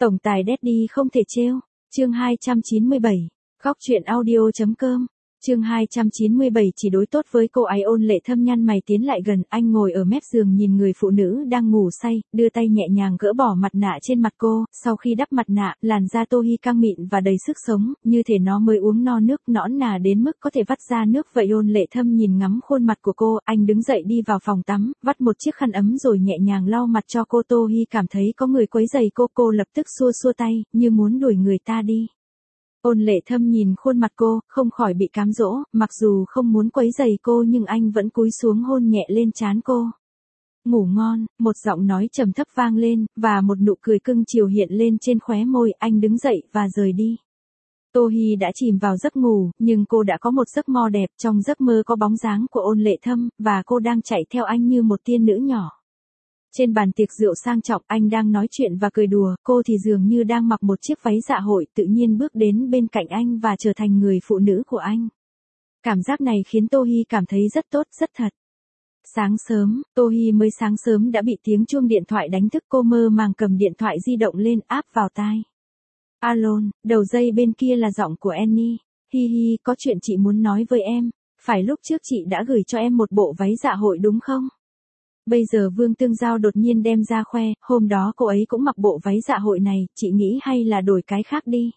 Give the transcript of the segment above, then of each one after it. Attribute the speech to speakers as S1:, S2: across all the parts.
S1: Tổng tài Daddy không thể trêu. Chương 297. Góc truyện audio.com. Chương 297 chỉ đối tốt với cô ấy. Ôn Lệ Thâm nhăn mày tiến lại gần, anh ngồi ở mép giường nhìn người phụ nữ đang ngủ say, đưa tay nhẹ nhàng gỡ bỏ mặt nạ trên mặt cô, sau khi đắp mặt nạ, làn da Tô Hi căng mịn và đầy sức sống, như thể nó mới uống no nước, nõn nà đến mức có thể vắt ra nước vậy. Ôn Lệ Thâm nhìn ngắm khuôn mặt của cô, anh đứng dậy đi vào phòng tắm, vắt một chiếc khăn ấm rồi nhẹ nhàng lau mặt cho cô. Tô Hi cảm thấy có người quấy rầy cô lập tức xua xua tay, như muốn đuổi người ta đi. Ôn Lệ Thâm nhìn khuôn mặt cô, không khỏi bị cám dỗ, mặc dù không muốn quấy rầy cô nhưng anh vẫn cúi xuống hôn nhẹ lên trán cô. Ngủ ngon, một giọng nói trầm thấp vang lên, và một nụ cười cưng chiều hiện lên trên khóe môi. Anh đứng dậy và rời đi. Tô Hi đã chìm vào giấc ngủ, nhưng cô đã có một giấc mơ đẹp. Trong giấc mơ có bóng dáng của Ôn Lệ Thâm, và cô đang chạy theo anh như một tiên nữ nhỏ. Trên bàn tiệc rượu sang trọng, anh đang nói chuyện và cười đùa, cô thì dường như đang mặc một chiếc váy dạ hội, tự nhiên bước đến bên cạnh anh và trở thành người phụ nữ của anh. Cảm giác này khiến Tô Hi cảm thấy rất tốt, rất thật. Sáng sớm, Tô Hi mới sáng sớm đã bị tiếng chuông điện thoại đánh thức. Cô mơ màng cầm điện thoại di động lên, áp vào tai. Alo, đầu dây bên kia là giọng của Annie. Hi hi, có chuyện chị muốn nói với em. Phải lúc trước chị đã gửi cho em một bộ váy dạ hội đúng không? Bây giờ Vương Tương Giao đột nhiên đem ra khoe, hôm đó cô ấy cũng mặc bộ váy dạ hội này, chị nghĩ hay là đổi cái khác đi.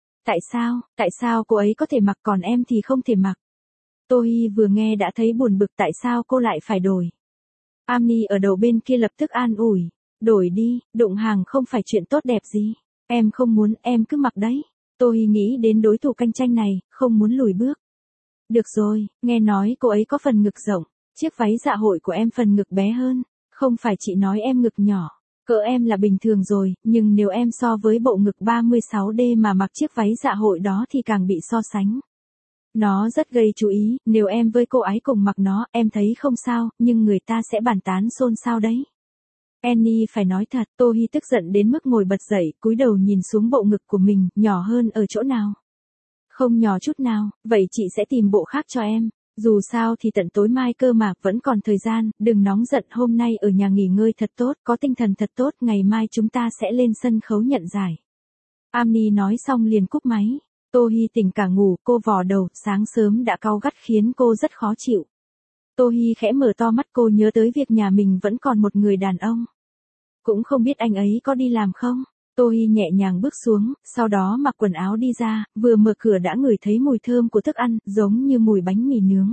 S1: Tại sao cô ấy có thể mặc còn em thì không thể mặc? Tô Hi vừa nghe đã thấy buồn bực, tại sao cô lại phải đổi? Amni ở đầu bên kia lập tức an ủi, đổi đi, đụng hàng không phải chuyện tốt đẹp gì. Em không muốn, em cứ mặc đấy. Tô Hi nghĩ đến đối thủ cạnh tranh này, không muốn lùi bước. Được rồi, nghe nói cô ấy có phần ngực rộng. Chiếc váy dạ hội của em phần ngực bé hơn, không phải chị nói em ngực nhỏ, cỡ em là bình thường rồi, nhưng nếu em so với bộ ngực 36D mà mặc chiếc váy dạ hội đó thì càng bị so sánh. Nó rất gây chú ý, nếu em với cô ấy cùng mặc nó, em thấy không sao, nhưng người ta sẽ bàn tán xôn xao đấy. Annie phải nói thật, Tô Hi tức giận đến mức ngồi bật dậy, cúi đầu nhìn xuống bộ ngực của mình, nhỏ hơn ở chỗ nào? Không nhỏ chút nào, vậy chị sẽ tìm bộ khác cho em. Dù sao thì tận tối mai cơ mà, vẫn còn thời gian, đừng nóng giận, hôm nay ở nhà nghỉ ngơi thật tốt, có tinh thần thật tốt, ngày mai chúng ta sẽ lên sân khấu nhận giải. Amni nói xong liền cúp máy. Tô Hi tỉnh cả ngủ, cô vò đầu, sáng sớm đã cau gắt khiến cô rất khó chịu. Tô Hi khẽ mở to mắt, cô nhớ tới việc nhà mình vẫn còn một người đàn ông. Cũng không biết anh ấy có đi làm không? Tô Hi nhẹ nhàng bước xuống, sau đó mặc quần áo đi ra, vừa mở cửa đã ngửi thấy mùi thơm của thức ăn, giống như mùi bánh mì nướng.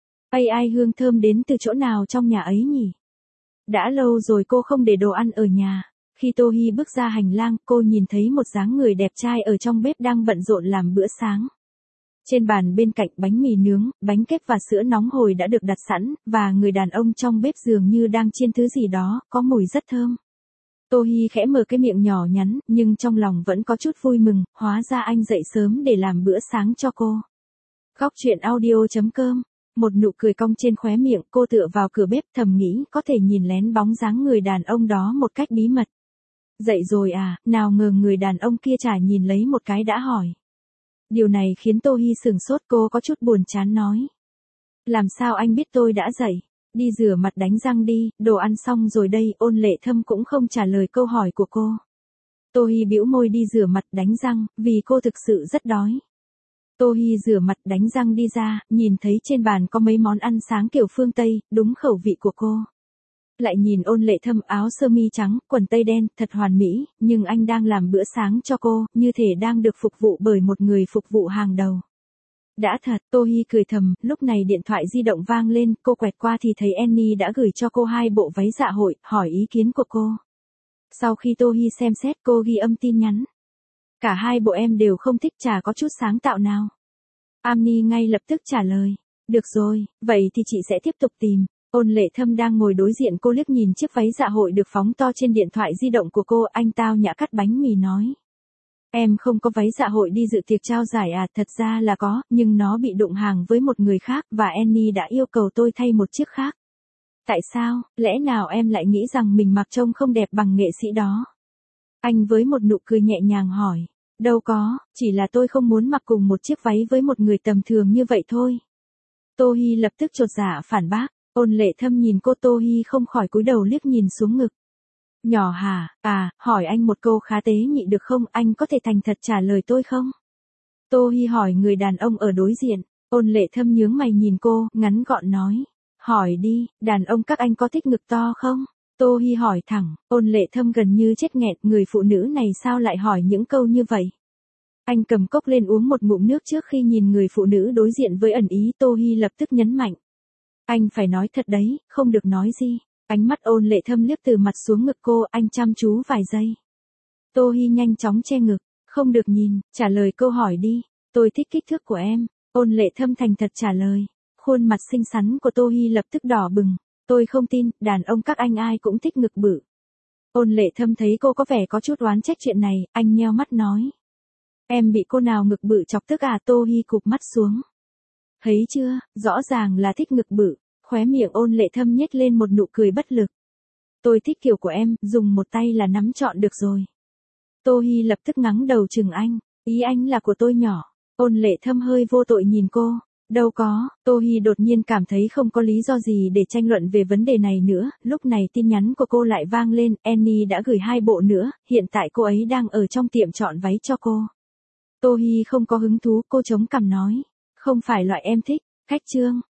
S1: Ai hương thơm đến từ chỗ nào trong nhà ấy nhỉ? Đã lâu rồi cô không để đồ ăn ở nhà. Khi Tô Hi bước ra hành lang, cô nhìn thấy một dáng người đẹp trai ở trong bếp đang bận rộn làm bữa sáng. Trên bàn bên cạnh bánh mì nướng, bánh kếp và sữa nóng hổi đã được đặt sẵn, và người đàn ông trong bếp dường như đang chiên thứ gì đó, có mùi rất thơm. Tô Hi khẽ mở cái miệng nhỏ nhắn, nhưng trong lòng vẫn có chút vui mừng, hóa ra anh dậy sớm để làm bữa sáng cho cô. Góc truyện audio.com. Một nụ cười cong trên khóe miệng, cô tựa vào cửa bếp thầm nghĩ có thể nhìn lén bóng dáng người đàn ông đó một cách bí mật. Dậy rồi à, nào ngờ người đàn ông kia chả nhìn lấy một cái đã hỏi. Điều này khiến Tô Hi sửng sốt, cô có chút buồn chán nói. Làm sao anh biết tôi đã dậy? Đi rửa mặt đánh răng đi, đồ ăn xong rồi đây. Ôn Lệ Thâm cũng không trả lời câu hỏi của cô. Tô Hi bĩu môi đi rửa mặt đánh răng, vì cô thực sự rất đói. Tô Hi rửa mặt đánh răng đi ra, nhìn thấy trên bàn có mấy món ăn sáng kiểu phương Tây, đúng khẩu vị của cô. Lại nhìn Ôn Lệ Thâm áo sơ mi trắng, quần tây đen, thật hoàn mỹ, nhưng anh đang làm bữa sáng cho cô, như thể đang được phục vụ bởi một người phục vụ hàng đầu. Đã thật, Tô Hi cười thầm, lúc này điện thoại di động vang lên, cô quẹt qua thì thấy Annie đã gửi cho cô 2 bộ váy dạ hội, hỏi ý kiến của cô. Sau khi Tô Hi xem xét, cô ghi âm tin nhắn. Cả 2 bộ em đều không thích, chả có chút sáng tạo nào. Annie ngay lập tức trả lời. Được rồi, vậy thì chị sẽ tiếp tục tìm. Ôn Lệ Thâm đang ngồi đối diện cô liếc nhìn chiếc váy dạ hội được phóng to trên điện thoại di động của cô, anh tao nhã cắt bánh mì nói. Em không có váy dạ hội đi dự tiệc trao giải à? Thật ra là có, nhưng nó bị đụng hàng với một người khác, và Annie đã yêu cầu tôi thay một chiếc khác. Tại sao, lẽ nào em lại nghĩ rằng mình mặc trông không đẹp bằng nghệ sĩ đó? Anh với một nụ cười nhẹ nhàng hỏi. Đâu có, chỉ là tôi không muốn mặc cùng một chiếc váy với một người tầm thường như vậy thôi. Tô Hi lập tức chột dạ phản bác. Ôn Lệ Thâm nhìn cô, Tô Hi không khỏi cúi đầu liếc nhìn xuống ngực. Nhỏ hả, à, hỏi anh một câu khá tế nhị được không, anh có thể thành thật trả lời tôi không? Tô Hi hỏi người đàn ông ở đối diện, Ôn Lệ Thâm nhướng mày nhìn cô, ngắn gọn nói. Hỏi đi, đàn ông các anh có thích ngực to không? Tô Hi hỏi thẳng, Ôn Lệ Thâm gần như chết nghẹn, người phụ nữ này sao lại hỏi những câu như vậy? Anh cầm cốc lên uống một ngụm nước trước khi nhìn người phụ nữ đối diện với ẩn ý. Tô Hi lập tức nhấn mạnh. Anh phải nói thật đấy, không được nói gì. Ánh mắt Ôn Lệ Thâm liếc từ mặt xuống ngực cô, anh chăm chú vài giây. Tô Hi nhanh chóng che ngực, không được nhìn, trả lời câu hỏi đi. Tôi thích kích thước của em. Ôn Lệ Thâm thành thật trả lời. Khuôn mặt xinh xắn của Tô Hi lập tức đỏ bừng. Tôi không tin, đàn ông các anh ai cũng thích ngực bự. Ôn Lệ Thâm thấy cô có vẻ có chút oán trách chuyện này, anh nheo mắt nói. Em bị cô nào ngực bự chọc tức à? Tô Hi cụp mắt xuống. Thấy chưa, rõ ràng là thích ngực bự. Khóe miệng Ôn Lệ Thâm nhếch lên một nụ cười bất lực. Tôi thích kiểu của em, dùng một tay là nắm trọn được rồi. Tô Hi lập tức ngắng đầu chừng anh, ý anh là của tôi nhỏ. Ôn Lệ Thâm hơi vô tội nhìn cô. Đâu có, Tô Hi đột nhiên cảm thấy không có lý do gì để tranh luận về vấn đề này nữa. Lúc này tin nhắn của cô lại vang lên, Annie đã gửi 2 bộ nữa, hiện tại cô ấy đang ở trong tiệm chọn váy cho cô. Tô Hi không có hứng thú, cô chống cằm nói. Không phải loại em thích, khách trương.